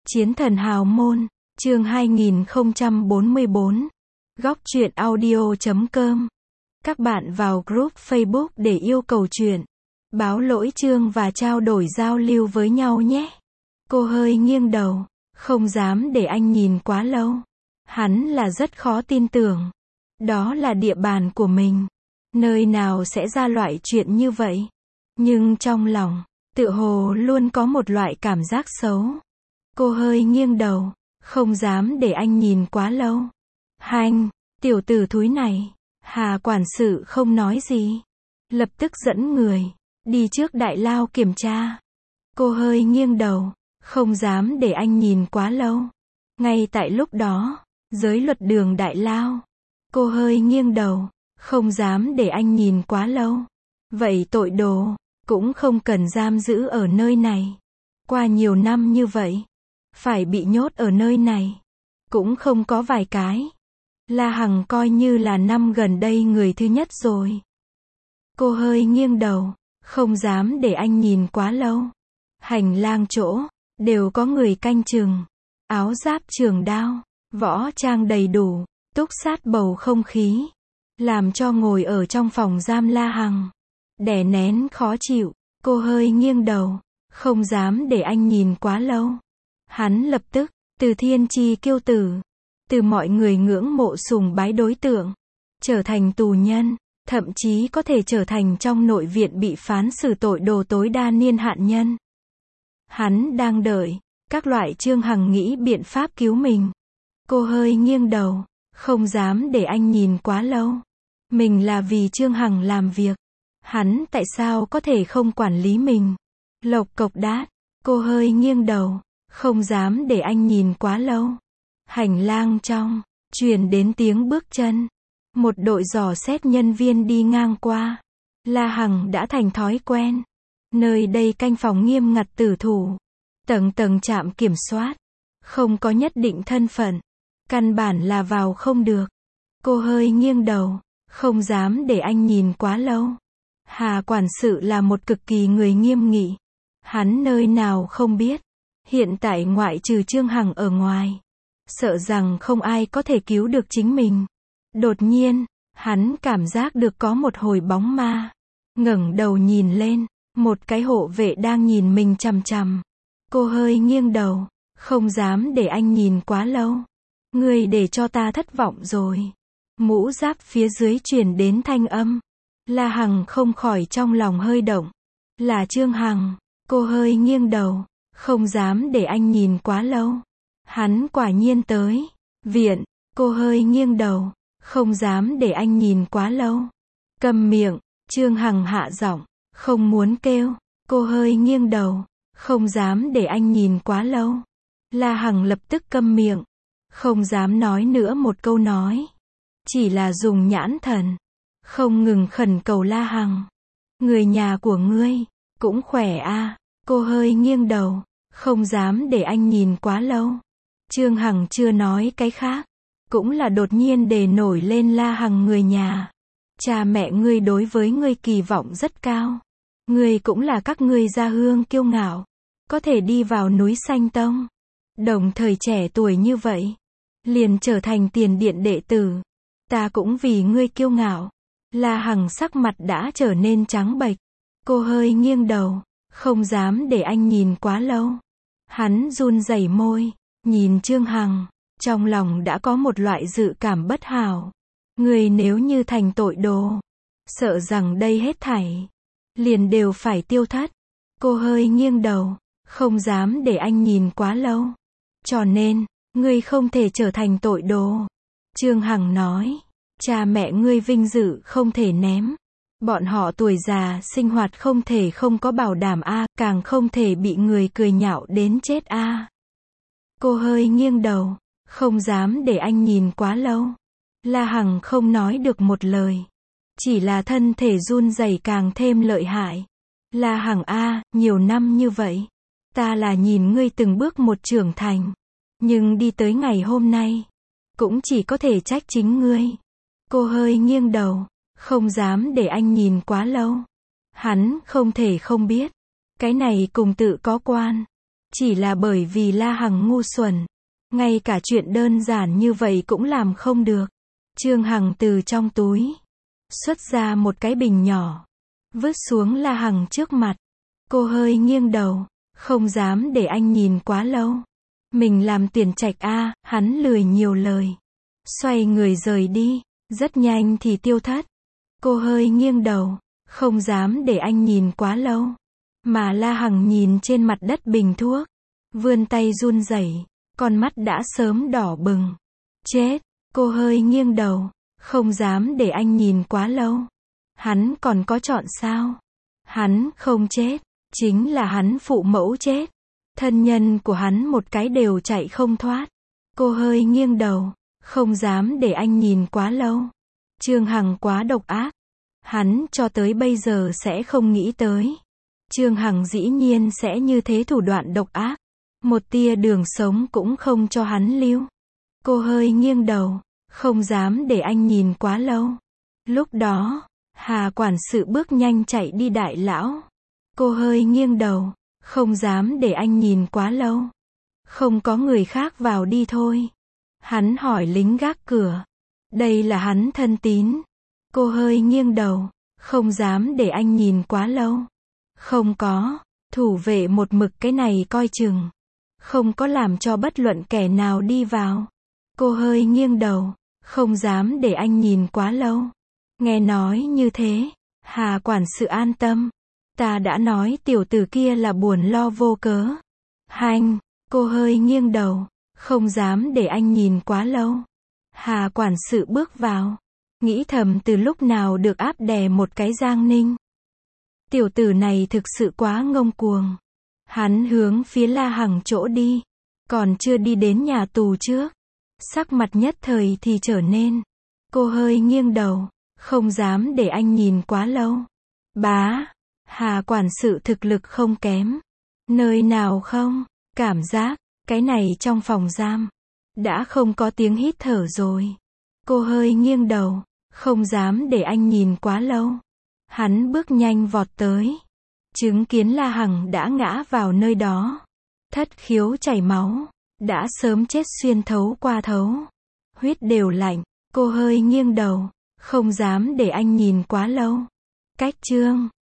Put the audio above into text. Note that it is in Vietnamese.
Chiến thần hào môn, chương 2044, góc truyện audio.com. Các bạn vào group Facebook để yêu cầu truyện, báo lỗi chương và trao đổi giao lưu với nhau nhé. Cô hơi nghiêng đầu, không dám để anh nhìn quá lâu. Hắn là rất khó tin tưởng. Đó là địa bàn của mình. Nơi nào sẽ ra loại chuyện như vậy? Nhưng trong lòng, tựa hồ luôn có một loại cảm giác xấu. Cô hơi nghiêng đầu, không dám để anh nhìn quá lâu. Hành, tiểu tử thúi này. Hà quản sự không nói gì. Lập tức dẫn người, đi trước đại lao kiểm tra. Cô hơi nghiêng đầu, không dám để anh nhìn quá lâu. Ngay tại lúc đó, giới luật đường đại lao. Cô hơi nghiêng đầu, không dám để anh nhìn quá lâu. Vậy tội đồ, cũng không cần giam giữ ở nơi này. Qua nhiều năm như vậy, phải bị nhốt ở nơi này, cũng không có vài cái. La Hằng coi như là năm gần đây người thứ nhất rồi. Cô hơi nghiêng đầu, không dám để anh nhìn quá lâu. Hành lang chỗ, đều có người canh chừng. Áo giáp trường đao, võ trang đầy đủ, túc sát bầu không khí. Làm cho ngồi ở trong phòng giam La Hằng đè nén khó chịu. Cô hơi nghiêng đầu, không dám để anh nhìn quá lâu. Hắn lập tức, từ thiên chi kiêu tử, từ mọi người ngưỡng mộ sùng bái đối tượng, trở thành tù nhân, thậm chí có thể trở thành trong nội viện bị phán xử tội đồ tối đa niên hạn nhân. Hắn đang đợi các loại Trương Hằng nghĩ biện pháp cứu mình. Cô hơi nghiêng đầu, không dám để anh nhìn quá lâu. Mình là vì Trương Hằng làm việc. Hắn tại sao có thể không quản lý mình? Lộc cộc đát, cô hơi nghiêng đầu, không dám để anh nhìn quá lâu. Hành lang trong, truyền đến tiếng bước chân. Một đội dò xét nhân viên đi ngang qua. La Hằng đã thành thói quen. Nơi đây canh phòng nghiêm ngặt tử thủ. Tầng tầng trạm kiểm soát. Không có nhất định thân phận. Căn bản là vào không được. Cô hơi nghiêng đầu, không dám để anh nhìn quá lâu. Hà quản sự là một cực kỳ người nghiêm nghị. Hắn nơi nào không biết. Hiện tại ngoại trừ Trương Hằng ở ngoài, sợ rằng không ai có thể cứu được chính mình. Đột nhiên, hắn cảm giác được có một hồi bóng ma. Ngẩng đầu nhìn lên, một cái hộ vệ đang nhìn mình chằm chằm. Cô hơi nghiêng đầu, không dám để anh nhìn quá lâu. Ngươi để cho ta thất vọng rồi. Mũ giáp phía dưới truyền đến thanh âm. La Hằng không khỏi trong lòng hơi động. Là Trương Hằng. Cô hơi nghiêng đầu, không dám để anh nhìn quá lâu. Hắn quả nhiên tới viện. Cô hơi nghiêng đầu, không dám để anh nhìn quá lâu. Câm miệng. Trương Hằng hạ giọng, không muốn kêu. Cô hơi nghiêng đầu, không dám để anh nhìn quá lâu. La Hằng lập tức câm miệng, không dám nói nữa một câu nói. Chỉ là dùng nhãn thần, không ngừng khẩn cầu La Hằng. Người nhà của ngươi, cũng khỏe à? Cô hơi nghiêng đầu, không dám để anh nhìn quá lâu. Trương Hằng chưa nói cái khác, cũng là đột nhiên đề nổi lên La Hằng người nhà. Cha mẹ ngươi đối với ngươi kỳ vọng rất cao. Ngươi cũng là các ngươi gia hương kiêu ngạo, có thể đi vào núi Xanh Tông. Đồng thời trẻ tuổi như vậy, liền trở thành tiền điện đệ tử. Ta cũng vì ngươi kiêu ngạo. La Hằng sắc mặt đã trở nên trắng bệch. Cô hơi nghiêng đầu, không dám để anh nhìn quá lâu. Hắn run rẩy môi, nhìn Trương Hằng, trong lòng đã có một loại dự cảm bất hảo. Người nếu như thành tội đồ, sợ rằng đây hết thảy liền đều phải tiêu thất. Cô hơi nghiêng đầu, không dám để anh nhìn quá lâu. Cho nên, ngươi không thể trở thành tội đồ. Trương Hằng nói, cha mẹ ngươi vinh dự không thể ném. Bọn họ tuổi già sinh hoạt không thể không có bảo đảm a, càng không thể bị người cười nhạo đến chết a. Cô hơi nghiêng đầu, không dám để anh nhìn quá lâu. La Hằng không nói được một lời, chỉ là thân thể run rẩy càng thêm lợi hại. La Hằng a, nhiều năm như vậy, ta là nhìn ngươi từng bước một trưởng thành, nhưng đi tới ngày hôm nay, cũng chỉ có thể trách chính ngươi. Cô hơi nghiêng đầu, không dám để anh nhìn quá lâu. Hắn không thể không biết, cái này cùng tự có quan. Chỉ là bởi vì La Hằng ngu xuẩn. Ngay cả chuyện đơn giản như vậy cũng làm không được. Trương Hằng từ trong túi xuất ra một cái bình nhỏ, vứt xuống La Hằng trước mặt. Cô hơi nghiêng đầu, không dám để anh nhìn quá lâu. Mình làm tuyển trạch a, hắn lười nhiều lời. Xoay người rời đi, rất nhanh thì tiêu thất. Cô hơi nghiêng đầu, không dám để anh nhìn quá lâu. Mà La Hằng nhìn trên mặt đất bình thuốc, vươn tay run rẩy, con mắt đã sớm đỏ bừng. Chết, cô hơi nghiêng đầu, không dám để anh nhìn quá lâu. Hắn còn có chọn sao? Hắn không chết, chính là hắn phụ mẫu chết. Thân nhân của hắn một cái đều chạy không thoát. Cô hơi nghiêng đầu, không dám để anh nhìn quá lâu. Trương Hằng quá độc ác. Hắn cho tới bây giờ sẽ không nghĩ tới. Trương Hằng dĩ nhiên sẽ như thế thủ đoạn độc ác. Một tia đường sống cũng không cho hắn lưu. Cô hơi nghiêng đầu, không dám để anh nhìn quá lâu. Lúc đó, Hà quản sự bước nhanh chạy đi đại lão. Cô hơi nghiêng đầu, không dám để anh nhìn quá lâu. Không có người khác vào đi thôi. Hắn hỏi lính gác cửa. Đây là hắn thân tín. Cô hơi nghiêng đầu, không dám để anh nhìn quá lâu. Không có, thủ vệ một mực cái này coi chừng. Không có làm cho bất luận kẻ nào đi vào. Cô hơi nghiêng đầu, không dám để anh nhìn quá lâu. Nghe nói như thế, Hà quản sự an tâm. Ta đã nói tiểu tử kia là buồn lo vô cớ. Hành, cô hơi nghiêng đầu, không dám để anh nhìn quá lâu. Hà quản sự bước vào, nghĩ thầm từ lúc nào được áp đè một cái Giang Ninh. Tiểu tử này thực sự quá ngông cuồng. Hắn hướng phía La Hằng chỗ đi, còn chưa đi đến nhà tù trước. Sắc mặt nhất thời thì trở nên. Cô hơi nghiêng đầu, không dám để anh nhìn quá lâu. Bá, Hà quản sự thực lực không kém. Nơi nào không, cảm giác, cái này trong phòng giam. Đã không có tiếng hít thở rồi. Cô hơi nghiêng đầu, không dám để anh nhìn quá lâu. Hắn bước nhanh vọt tới. Chứng kiến La Hằng đã ngã vào nơi đó. Thất khiếu chảy máu. Đã sớm chết xuyên thấu qua thấu. Huyết đều lạnh. Cô hơi nghiêng đầu, không dám để anh nhìn quá lâu. Cách chương